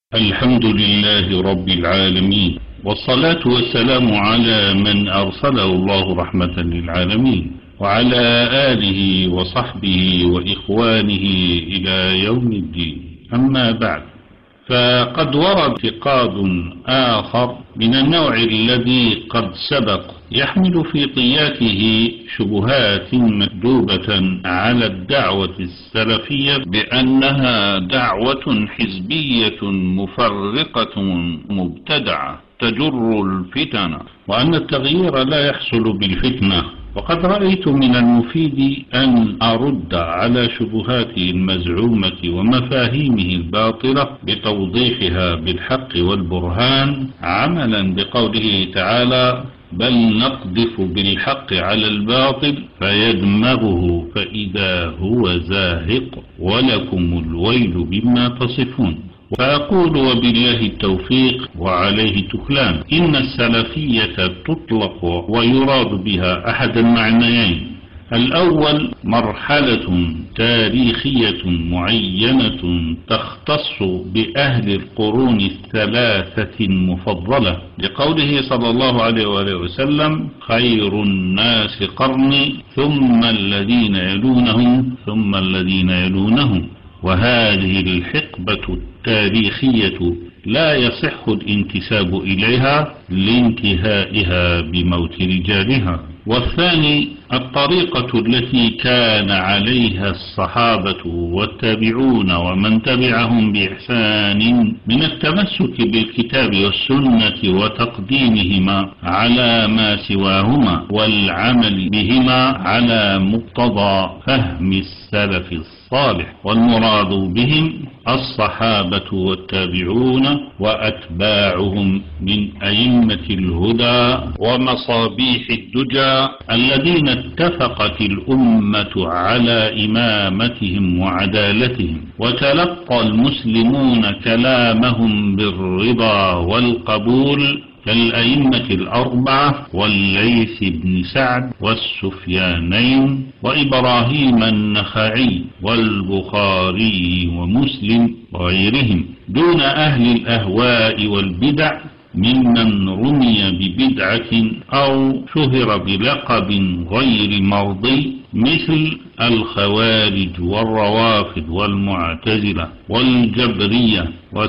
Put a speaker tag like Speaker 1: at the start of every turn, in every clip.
Speaker 1: الحمد لله رب العالمين، والصلاة والسلام على من أرسله الله رحمة للعالمين، وعلى آله وصحبه وإخوانه إلى يوم الدين. أما بعد، فقد ورد اعتقاد آخر من النوع الذي قد سبق يحمل في طياته شبهات مكذوبة على الدعوة السلفية بأنها دعوة حزبية مفرقة مبتدعة تجر الفتن، وأن التغيير لا يحصل بالفتنة. وقد رأيت من المفيد أن أرد على شبهاته المزعومة ومفاهيمه الباطلة بتوضيحها بالحق والبرهان، عملا بقوله تعالى: بل نقذف بالحق على الباطل فيدمغه فإذا هو زاهق ولكم الويل بما تصفون. فأقول وبالله التوفيق وعليه تكلان، إن السلفية تطلق ويراد بها أحد المعنيين: الأول مرحلة تاريخية معينة تختص بأهل القرون الثلاثة المفضلة، لقوله صلى الله عليه وآله وسلم: خير الناس قرني ثم الذين يلونهم ثم الذين يلونهم. وهذه الحقبة التاريخية لا يصح الانتساب إليها لانتهائها بموت رجالها. والثاني الطريقة التي كان عليها الصحابة والتابعون ومن تبعهم بإحسان من التمسك بالكتاب والسنة وتقديمهما على ما سواهما والعمل بهما على مقتضى فهم السلف الصالح، والمراد بهم الصحابة والتابعون وأتباعهم من أئمة الهدى ومصابيح الدجى الذين اتفقت الأمة على إمامتهم وعدالتهم، وتلقى المسلمون كلامهم بالرضا والقبول، كالأئمة الأربعة والليث بن سعد والسفيانين وإبراهيم النخعي والبخاري ومسلم وغيرهم، دون أهل الأهواء والبدع ممن رمي ببدعة أو شهر بلقب غير مرضي، مثل الخوارج والروافض والمعتزلة والجبرية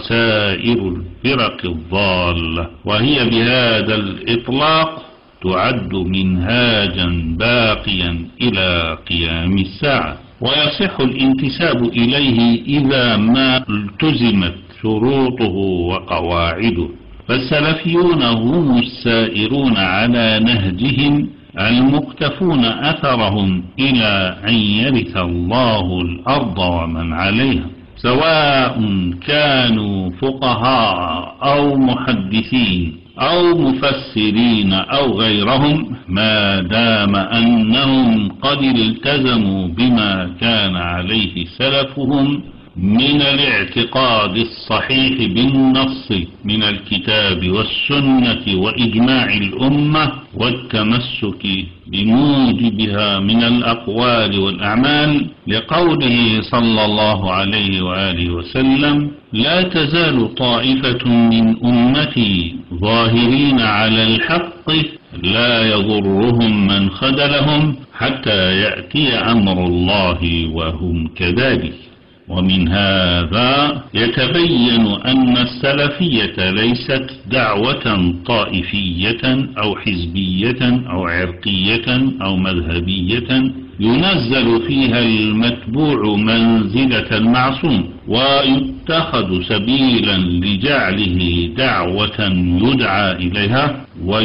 Speaker 1: وسائر الفرق الضالة، وهي بهذا الإطلاق تعد منهاجا باقيا إلى قيام الساعة، ويصح الانتساب إليه إذا ما التزمت شروطه وقواعده. فالسلفيون هم السائرون على نهجهم المقتفون أثرهم إلى أن يرث الله الأرض ومن عليها، سواء كانوا فقهاء أو محدثين أو مفسرين أو غيرهم، ما دام أنهم قد التزموا بما كان عليه سلفهم من الاعتقاد الصحيح بالنص من الكتاب والسنة وإجماع الأمة، والتمسك بموجبها من الأقوال والأعمال، لقوله صلى الله عليه وآله وسلم: لا تزال طائفة من أمتي ظاهرين على الحق لا يضرهم من خذلهم حتى يأتي أمر الله وهم كذلك. ومن هذا يتبين أن السلفية ليست دعوة طائفية أو حزبية أو عرقية أو مذهبية ينزل فيها المتبوع منزلة المعصوم ويتخذ سبيلا لجعله دعوة يدعى إليها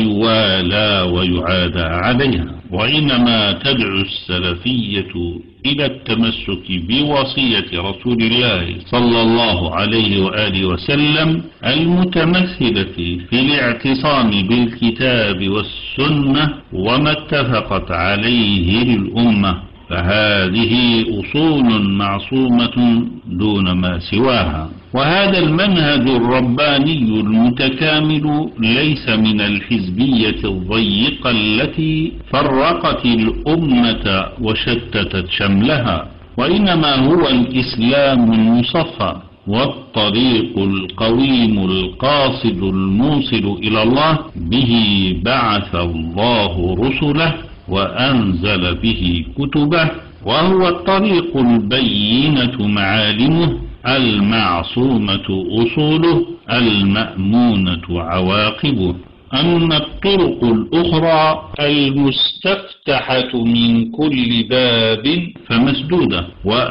Speaker 1: ويوالى ويعادى عليها، وإنما تدعو السلفية إلى التمسك بوصية رسول الله صلى الله عليه وآله وسلم المتمثلة في الاعتصام بالكتاب والسنة وما اتفقت عليه الأمة، فهذه أصول معصومة دون ما سواها. وهذا المنهج الرباني المتكامل ليس من الحزبية الضيقة التي فرقت الأمة وشتتت شملها، وإنما هو الإسلام المصفى والطريق القويم القاصد الموصل إلى الله به بعث الله رسله وأنزل به كتبه، وهو الطريق البينة معالمه، المعصومة أصوله، المأمونة عواقبه. أما الطرق الأخرى المستفتحة من كل باب فمسدودة،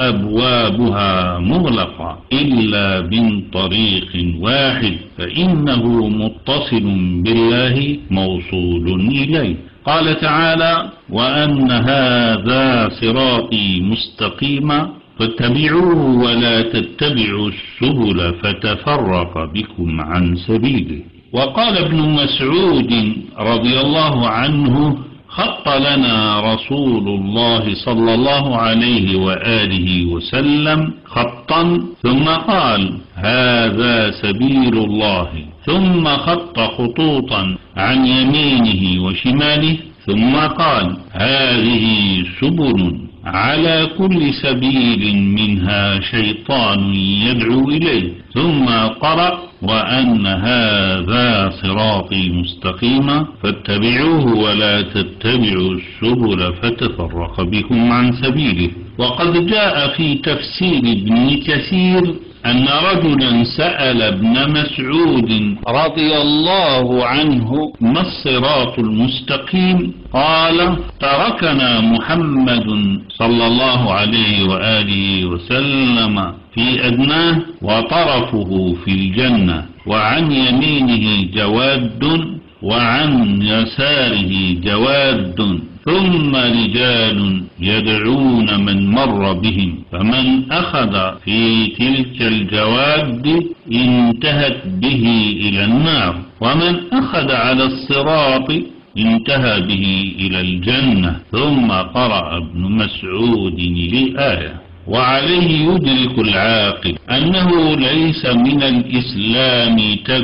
Speaker 1: وأبوابها مغلقة إلا من طريق واحد، فإنه متصل بالله موصول إليه. قال تعالى: وأن هذا صراطي مستقيما فاتبعوه ولا تتبعوا السبل فتفرق بكم عن سبيله. وقال ابن مسعود رضي الله عنه: خط لنا رسول الله صلى الله عليه وآله وسلم خطا ثم قال: هذا سبيل الله، ثم خط خطوطا عن يمينه وشماله، ثم قال: هذه سبل، على كل سبيل منها شيطان يدعو إليه، ثم قرأ: وأن هذا صراطي مستقيما فاتبعوه ولا تتبعوا السبل فتفرق بكم عن سبيله. وقد جاء في تفسير ابن كثير أن رجلا سأل ابن مسعود رضي الله عنه: ما الصراط المستقيم؟ قال: تركنا محمد صلى الله عليه وآله وسلم في أدناه وطرفه في الجنة، وعن يمينه جواد وعن يساره جواد، ثم رجال يدعون من مر بهم، فمن أخذ في تلك الجواد انتهت به إلى النار، ومن أخذ على الصراط انتهى به إلى الجنة. ثم قرأ ابن مسعود الآية. وعليه يدرك العاقل أنه ليس من الإسلام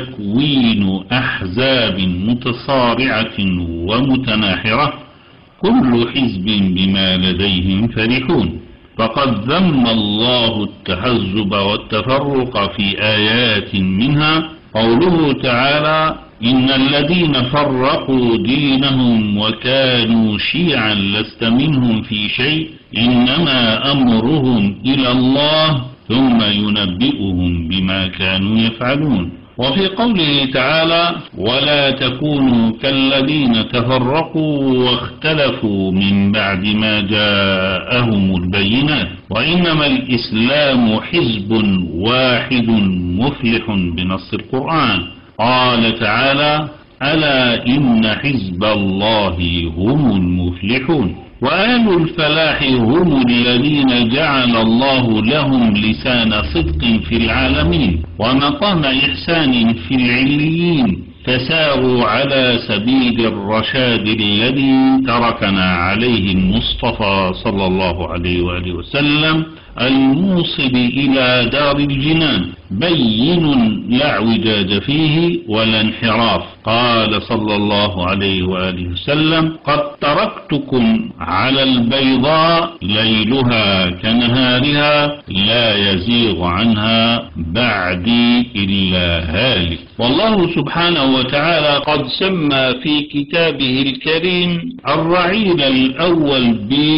Speaker 1: تكوين أحزاب متصارعة ومتناحرة كل حزب بما لديهم فرحون، فقد ذم الله التحزب والتفرق في آيات منها قوله تعالى: إن الذين فرقوا دينهم وكانوا شيعا لست منهم في شيء إنما أمرهم إلى الله ثم ينبئهم بما كانوا يفعلون. وفي قوله تعالى: ولا تكونوا كالذين تفرقوا واختلفوا من بعد ما جاءهم البينات، وإنما الإسلام حزب واحد مفلح بنص القرآن. قال تعالى: ألا إن حزب الله هم المفلحون. وآل الفلاح هم الذين جعل الله لهم لسان صدق في العالمين ومقام إحسان في العليين، فساروا على سبيل الرشاد الذي تركنا عليه المصطفى صلى الله عليه وآله وسلم الموصل إلى دار الجنان، بين لا اعوجاج فيه ولا انحراف. قال صلى الله عليه وآله وسلم: قد تركتكم على البيضاء ليلها كنهارها لا يزيغ عنها بعدي إلا هالك. والله سبحانه وتعالى قد سمى في كتابه الكريم الرعيل الأول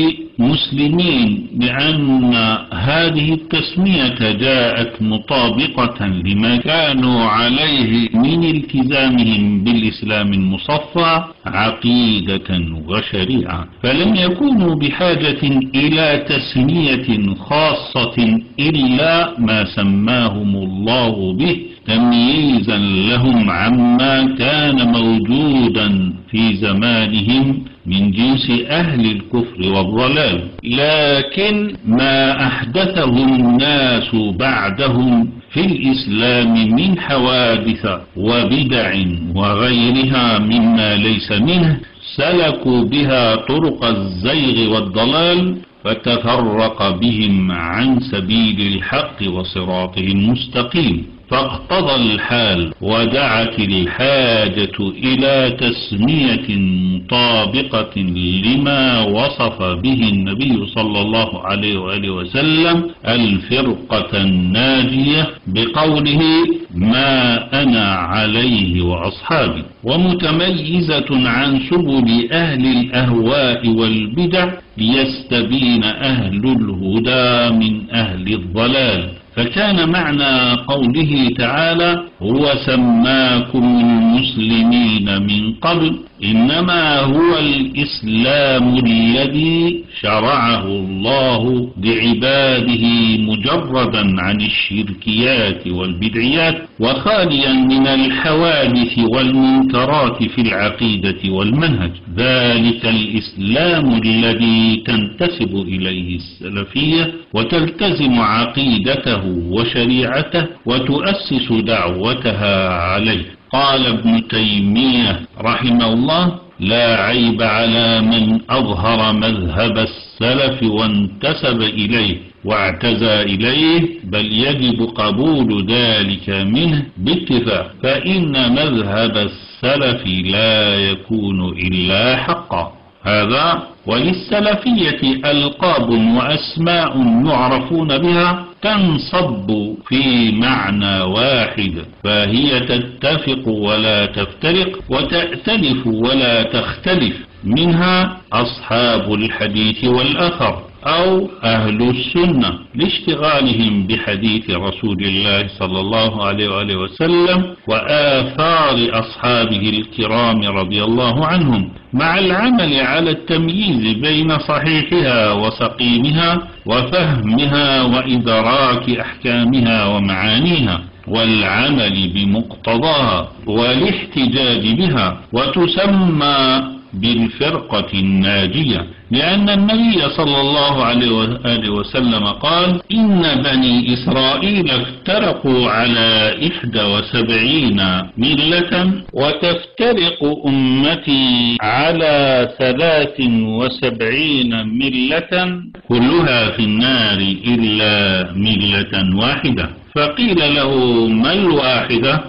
Speaker 1: بمسلمين، لأن هذه التسمية جاءت مطابقة لما كانوا عليه من التزامهم بالإسلام المصفى عقيدة وشريعة، فلم يكونوا بحاجة إلى تسمية خاصة إلا ما سماهم الله به تمييزا لهم عما كان موجودا في زمانهم من جنس أهل الكفر والضلال. لكن ما أحدثه الناس بعدهم في الإسلام من حوادث وبدع وغيرها مما ليس منه سلكوا بها طرق الزيغ والضلال، فتفرق بهم عن سبيل الحق وصراطه المستقيم. فاقتضى الحال ودعت الحاجة إلى تسمية مطابقة لما وصف به النبي صلى الله عليه وآله وسلم الفرقة الناجية بقوله ما أنا عليه وأصحابي، ومتميزة عن سبل أهل الأهواء والبدع ليستبين أهل الهدى من أهل الضلال. فكان معنى قوله تعالى هو سماكم المسلمين من قبل إنما هو الإسلام الذي شرعه الله لعباده مجردا عن الشركيات والبدعيات وخاليا من الحوادث والمنكرات في العقيدة والمنهج. ذلك الإسلام الذي تنتسب إليه السلفية وتلتزم عقيدته وشريعته وتؤسس دعوتها عليه. قال ابن تيمية رحمه الله لا عيب على من أظهر مذهب السلف وانتسب إليه واعتزى إليه، بل يجب قبول ذلك منه باتفاق، فإن مذهب السلف لا يكون إلا حقا. هذا وللسلفية ألقاب وأسماء يعرفون بها تنصب في معنى واحد، فهي تتفق ولا تفترق وتأتلف ولا تختلف، منها أصحاب الحديث والأثر أو أهل السنة لاشتغالهم بحديث رسول الله صلى الله عليه وآله وسلم وآثار أصحابه الكرام رضي الله عنهم، مع العمل على التمييز بين صحيحها وسقيمها وفهمها وإدراك أحكامها ومعانيها والعمل بمقتضاها والاحتجاج بها، وتسمى بالفرقة الناجية، لأن النبي صلى الله عليه وآله وسلم قال إن بني إسرائيل افترقوا على 71 ملة وتفترق أمتي على 73 ملة كلها في النار إلا ملة واحدة. فقيل له ما الواحدة؟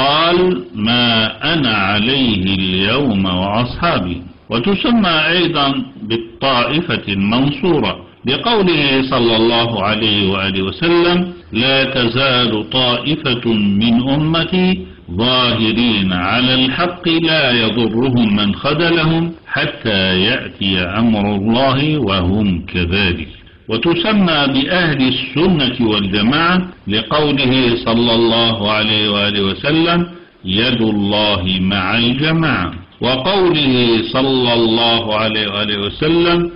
Speaker 1: قال ما أنا عليه اليوم وأصحابي. وتسمى أيضا بالطائفة المنصورة لقوله صلى الله عليه وآله وسلم لا تزال طائفة من أمتي ظاهرين على الحق لا يضرهم من خذلهم حتى يأتي أمر الله وهم كذلك. وتسمى بأهل السنة والجماعة لقوله صلى الله عليه وآله وسلم يد الله مع الجماعة، وقوله صلى الله عليه وآله وسلم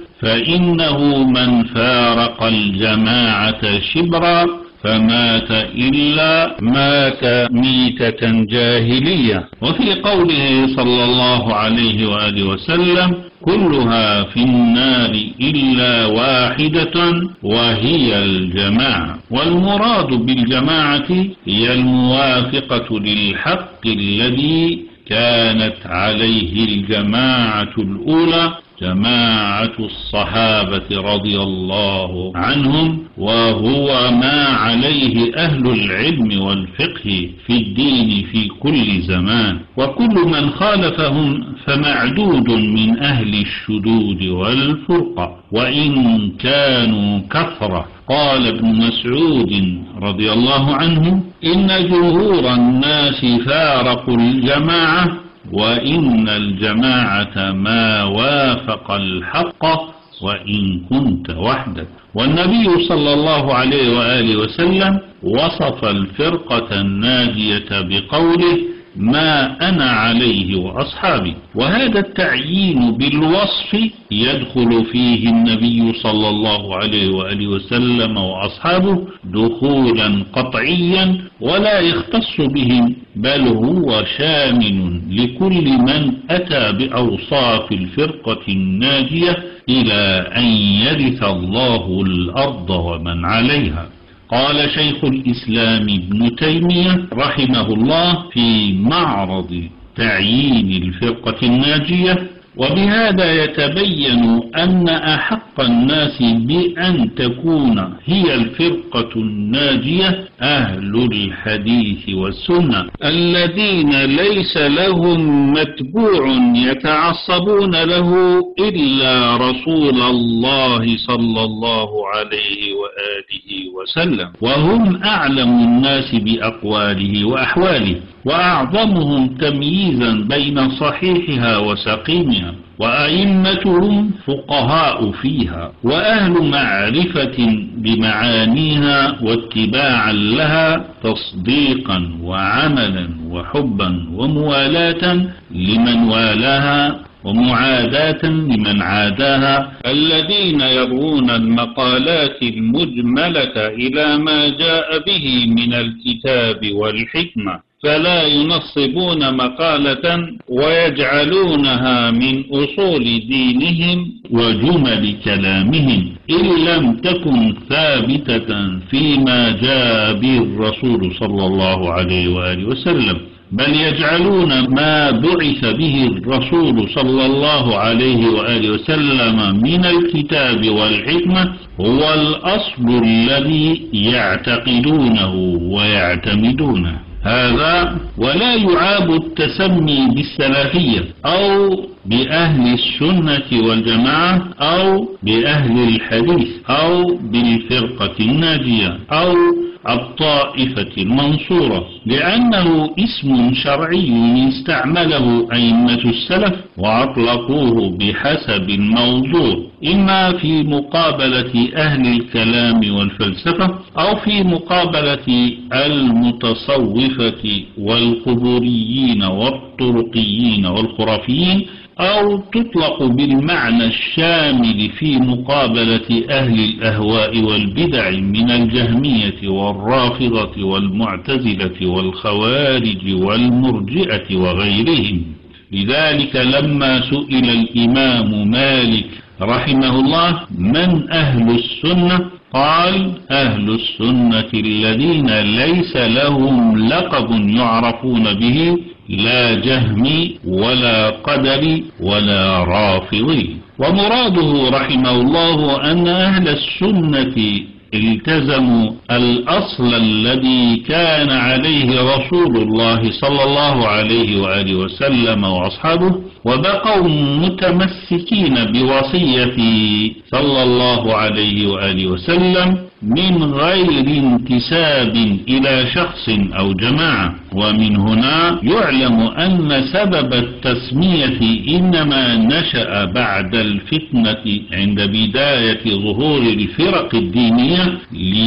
Speaker 1: فإنه من فارق الجماعة شبرا فمات إلا مات ميتة جاهلية. وفي قوله صلى الله عليه وآله وسلم كلها في النار إلا واحدة وهي الجماعة. والمراد بالجماعة هي الموافقة للحق الذي كانت عليه الجماعة الأولى جماعة الصحابة رضي الله عنهم، وهو ما عليه أهل العلم والفقه في الدين في كل زمان، وكل من خالفهم فمعدود من أهل الشذوذ والفرقة وإن كانوا كثرة. قال ابن مسعود رضي الله عنه إن جمهور الناس فارقوا الجماعة وإن الجماعة ما وافق الحق وإن كنت وحدك. والنبي صلى الله عليه وآله وسلم وصف الفرقة الناجية بقوله ما أنا عليه وأصحابي. وهذا التعيين بالوصف يدخل فيه النبي صلى الله عليه وآله وسلم وأصحابه دخولا قطعيا ولا يختص بهم، بل هو شامل لكل من أتى بأوصاف الفرقة الناجية إلى أن يرث الله الأرض ومن عليها. قال شيخ الإسلام ابن تيمية رحمه الله في معرض تعيين الفرقة الناجية وبهذا يتبين أن أحق الناس بأن تكون هي الفرقة الناجية أهل الحديث والسنة الذين ليس لهم متبوع يتعصبون له إلا رسول الله صلى الله عليه وآله وسلم، وهم أعلم الناس بأقواله وأحواله، وأعظمهم تمييزا بين صحيحها وسقيمها، وأئمتهم فقهاء فيها، وأهل معرفة بمعانيها واتباعا لها تصديقا وعملا وحبا وموالاة لمن والاها ومعاداة لمن عاداها، الذين يروون المقالات المجملة إلى ما جاء به من الكتاب والحكمة، فلا ينصبون مقالة ويجعلونها من أصول دينهم وجمل كلامهم إن لم تكن ثابتة فيما جاء به الرسول صلى الله عليه وآله وسلم، بل يجعلون ما بعث به الرسول صلى الله عليه وآله وسلم من الكتاب والحكمة هو الأصل الذي يعتقدونه ويعتمدونه. هذا ولا يعاب التسمي بالسلفية أو بأهل السنة والجماعة أو بأهل الحديث أو بالفرقة الناجية أو الطائفة المنصورة، لأنه اسم شرعي استعمله أئمة السلف وأطلقوه بحسب الموضوع، إما في مقابلة أهل الكلام والفلسفة أو في مقابلة المتصوفة والقبوريين والطرقيين والخرافيين، أو تطلق بالمعنى الشامل في مقابلة أهل الأهواء والبدع من الجهمية والرافضة والمعتزلة والخوارج والمرجئة وغيرهم. لذلك لما سئل الإمام مالك رحمه الله من أهل السنة قال أهل السنة الذين ليس لهم لقب يعرفون به، لا جهمي ولا قدري ولا رافضي. ومراده رحمه الله أن أهل السنة التزموا الأصل الذي كان عليه رسول الله صلى الله عليه وآله وسلم وأصحابه، وبقوا متمسكين بوصيته صلى الله عليه وآله وسلم من غير انتساب إلى شخص أو جماعة. ومن هنا يعلم أن سبب التسمية إنما نشأ بعد الفتنة عند بداية ظهور الفرق الدينية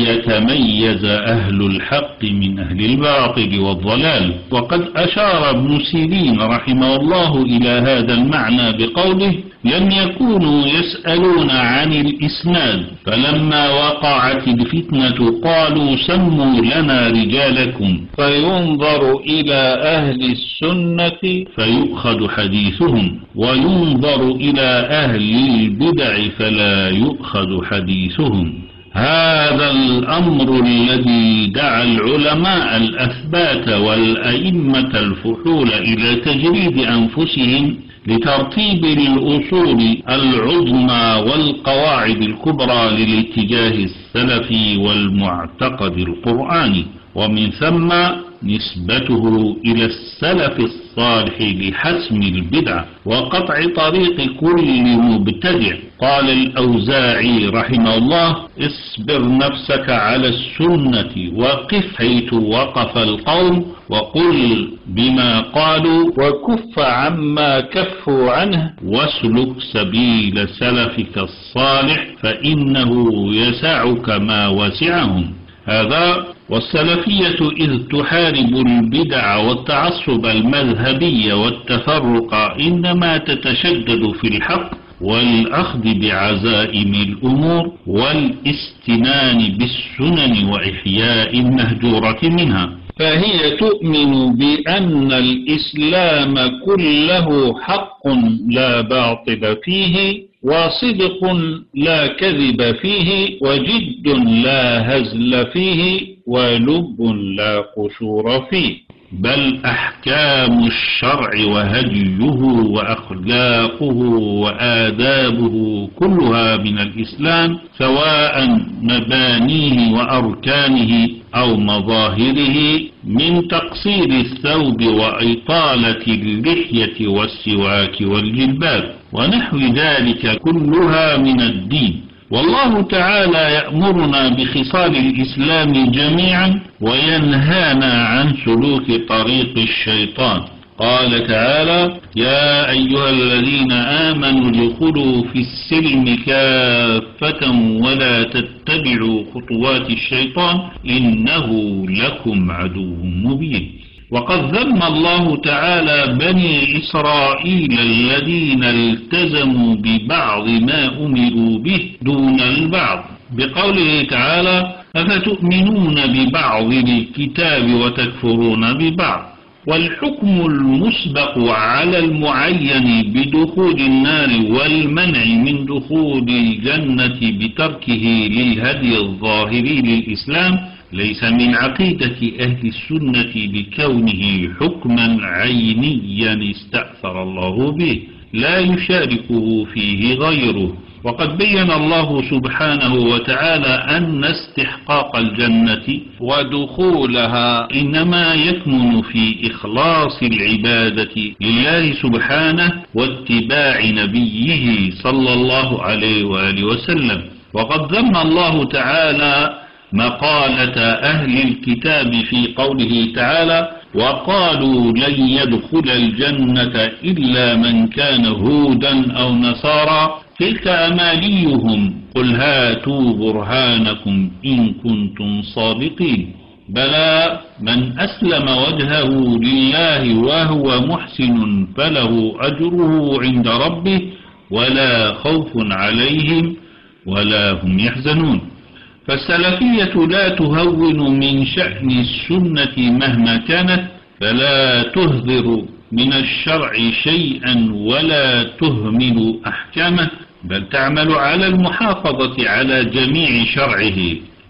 Speaker 1: ليتميز أهل الحق من أهل الباطل والضلال. وقد أشار ابن سيرين رحمه الله إلى هذا المعنى بقوله لم يكونوا يسألون عن الإسناد، فلما وقعت الفتنة قالوا سموا لنا رجالكم، فينظر إلى أهل السنة فيؤخذ حديثهم، وينظر إلى أهل البدع فلا يؤخذ حديثهم. هذا الأمر الذي دعا العلماء الأثبات والأئمة الفحول إلى تجريد أنفسهم لترتيب الأصول العظمى والقواعد الكبرى للاتجاه السلفي والمعتقد القرآني، ومن ثم نسبته إلى السلف الصالح لحسم البدع وقطع طريق كل مبتدع. قال الأوزاعي رحمه الله اصبر نفسك على السنة وقف حيث وقف القوم، وقل بما قالوا وكف عما كفوا عنه، واسلك سبيل سلفك الصالح فإنه يسعك ما وسعهم. هذا والسلفية إذ تحارب البدع والتعصب المذهبي والتفرق إنما تتشدد في الحق والأخذ بعزائم الأمور والاستنان بالسنن وإحياء المهجورة منها، فهي تؤمن بأن الإسلام كله حق لا باطل فيه، وصدق لا كذب فيه، وجد لا هزل فيه، ولب لا قشور فيه. بل أحكام الشرع وهديه وأخلاقه وآدابه كلها من الإسلام، سواء مبانيه وأركانه أو مظاهره، من تقصير الثوب وإطالة اللحية والسواك والجلباب ونحو ذلك كلها من الدين. والله تعالى يأمرنا بخصال الإسلام جميعا وينهانا عن سلوك طريق الشيطان. قال تعالى: يا أيها الذين آمنوا ادخلوا في السلم كافة ولا تتبعوا خطوات الشيطان إنه لكم عدو مبين. وقد ذم الله تعالى بني إسرائيل الذين التزموا ببعض ما أمروا به دون البعض بقوله تعالى: أفتؤمنون ببعض الكتاب وتكفرون ببعض. والحكم المسبق على المعين بدخول النار والمنع من دخول الجنة بتركه للهدي الظاهري للإسلام ليس من عقيدة أهل السنة لكونه حكما عينيا استأثر الله به لا يشاركه فيه غيره. وقد بين الله سبحانه وتعالى أن استحقاق الجنة ودخولها إنما يكمن في إخلاص العبادة لله سبحانه واتباع نبيه صلى الله عليه وآله وسلم. وقد ذم الله تعالى مقالة أهل الكتاب في قوله تعالى: وقالوا لن يدخل الجنة إلا من كان هودا أو نصارى تلك أمانيهم قل هاتوا برهانكم إن كنتم صادقين. بلى من أسلم وجهه لله وهو محسن فله أجره عند ربه ولا خوف عليهم ولا هم يحزنون. فالسلفية لا تهون من شأن السنة مهما كانت، فلا تهذر من الشرع شيئا ولا تهمل أحكامه، بل تعمل على المحافظة على جميع شرعه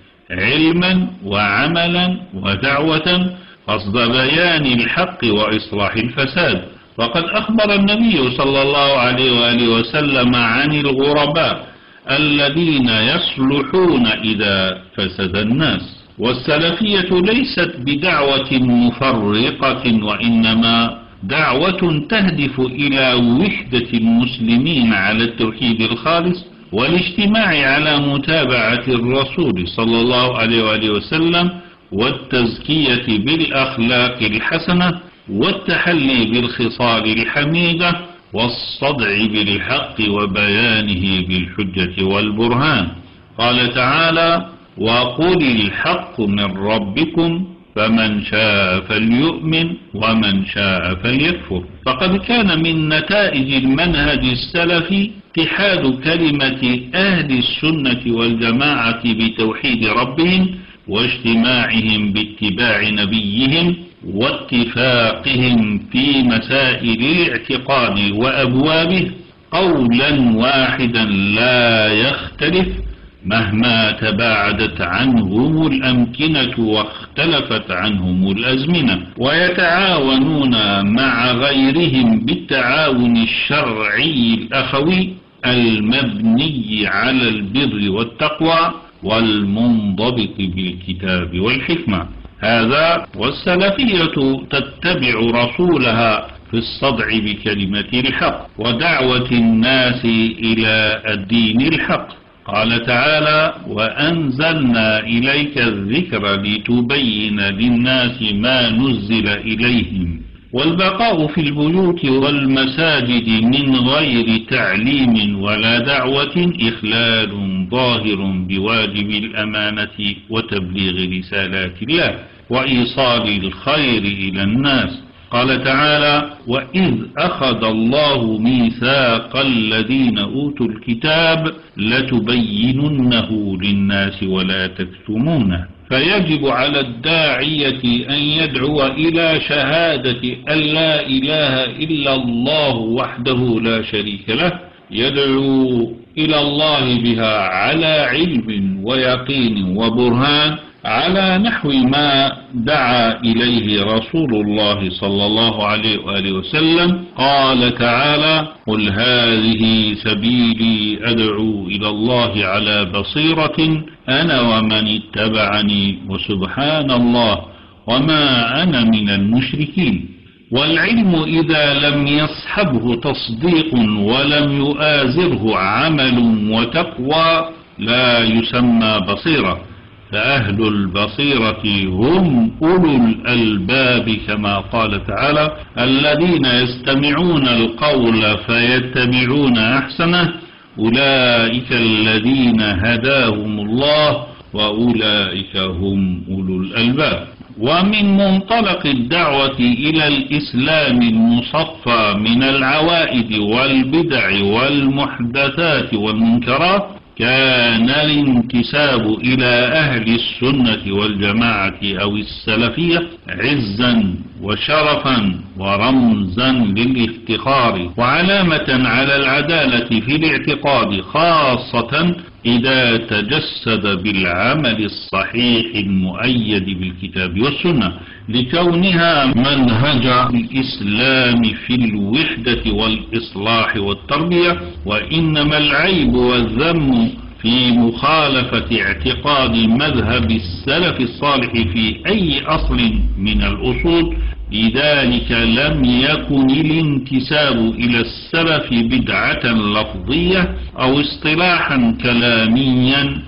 Speaker 1: علما وعملا ودعوة قصد بيان الحق وإصلاح الفساد. وقد أخبر النبي صلى الله عليه وآله وسلم عن الغرباء الذين يصلحون إذا فسد الناس. والسلفية ليست بدعوة مفرقة، وإنما دعوة تهدف إلى وحدة المسلمين على التوحيد الخالص والاجتماع على متابعة الرسول صلى الله عليه وآله وسلم والتزكية بالأخلاق الحسنة والتحلي بالخصال الحميدة والصدع بالحق وبيانه بالحجة والبرهان. قال تعالى: وقل الحق من ربكم فمن شاء فليؤمن ومن شاء فليكفر. فقد كان من نتائج المنهج السلفي اتحاد كلمة أهل السنة والجماعة بتوحيد ربهم واجتماعهم باتباع نبيهم واتفاقهم في مسائل الاعتقاد وأبوابه قولا واحدا لا يختلف مهما تباعدت عنهم الأمكنة واختلفت عنهم الأزمنة، ويتعاونون مع غيرهم بالتعاون الشرعي الأخوي المبني على البر والتقوى والمنضبط بالكتاب والحكمة. هذا والسلفية تتبع رسولها في الصدع بكلمة الحق ودعوة الناس إلى الدين الحق. قال تعالى: وأنزلنا إليك الذكر لتبين للناس ما نزل إليهم. والبقاء في البيوت والمساجد من غير تعليم ولا دعوة إخلال ظاهر بواجب الأمانة وتبليغ رسالات الله وإيصال الخير إلى الناس. قال تعالى: وإذ أخذ الله ميثاق الذين أوتوا الكتاب لتبيننه للناس ولا تكتمونه. فيجب على الداعية أن يدعو إلى شهادة أن لا إله إلا الله وحده لا شريك له، يدعو إلى الله بها على علم ويقين وبرهان على نحو ما دعا إليه رسول الله صلى الله عليه وآله وسلم. قال تعالى: قل هذه سبيلي أدعو إلى الله على بصيرة أنا ومن اتبعني وسبحان الله وما أنا من المشركين. والعلم إذا لم يصحبه تصديق ولم يؤازره عمل وتقوى لا يسمى بصيرة، فأهل البصيرة هم أولو الألباب، كما قال تعالى: الذين يستمعون القول فيتبعون أحسنه أولئك الذين هداهم الله وأولئك هم أولو الألباب. ومن منطلق الدعوة إلى الإسلام المصفى من العوائد والبدع والمحدثات والمنكرات كان الانتساب إلى أهل السنة والجماعة أو السلفية عزا وشرفا ورمزا للافتخار وعلامة على العدالة في الاعتقاد، خاصة إذا تجسد بالعمل الصحيح المؤيد بالكتاب والسنة، لكونها منهج الإسلام في الوحدة والإصلاح والتربية. وإنما العيب والذم في مخالفة اعتقاد مذهب السلف الصالح في أي أصل من الأصول. لذلك لم يكن الانتساب إلى السلف بدعة لفظية أو اصطلاحا كلاميا،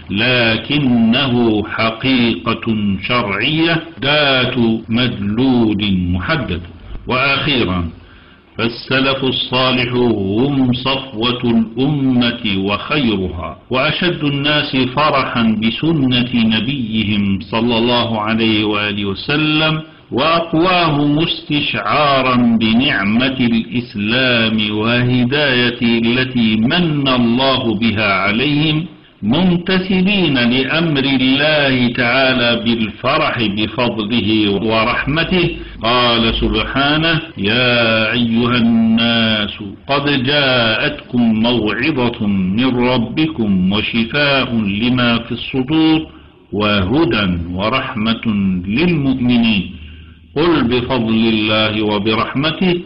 Speaker 1: لكنه حقيقة شرعية ذات مدلول محدد. وأخيرا، فالسلف الصالح هم صفوة الأمة وخيرها، وأشد الناس فرحا بسنة نبيهم صلى الله عليه وآله وسلم، وأقواهم استشعارا بنعمة الإسلام وهداية التي من الله بها عليهم، ممتثلين لأمر الله تعالى بالفرح بفضله ورحمته. قال سبحانه: يا أيها الناس قد جاءتكم موعظة من ربكم وشفاء لما في الصدور وهدى ورحمة للمؤمنين، قل بفضل الله وبرحمته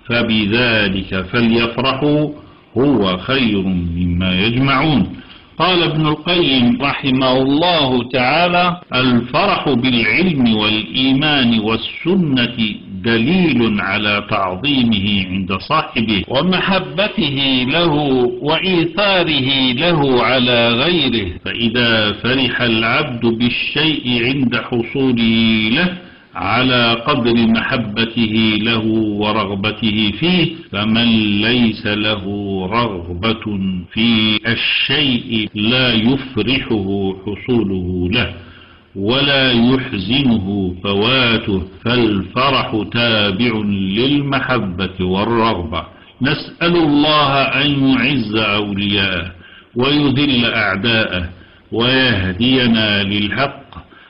Speaker 1: فبذلك فليفرحوا هو خير مما يجمعون. قال ابن القيم رحمه الله تعالى: الفرح بالعلم والإيمان والسنة دليل على تعظيمه عند صاحبه ومحبته له وإيثاره له على غيره. فإذا فرح العبد بالشيء عند حصوله له على قدر محبته له ورغبته فيه، فمن ليس له رغبة في الشيء لا يفرحه حصوله له ولا يحزنه فواته، فالفرح تابع للمحبة والرغبة. نسأل الله أن يعز أولياءه ويذل أعداءه ويهدينا للحق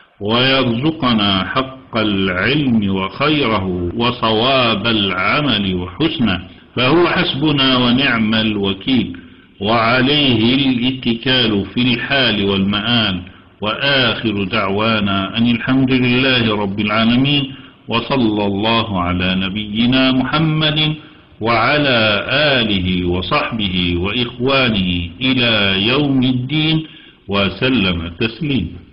Speaker 1: ويرزقنا حق العلم وخيره وصواب العمل وحسنه، فهو حسبنا ونعم الوكيل، وعليه الاتكال في الحال والمآل. وآخر دعوانا أن الحمد لله رب العالمين، وصلى الله على نبينا محمد وعلى آله وصحبه وإخوانه إلى يوم الدين وسلم تسليما.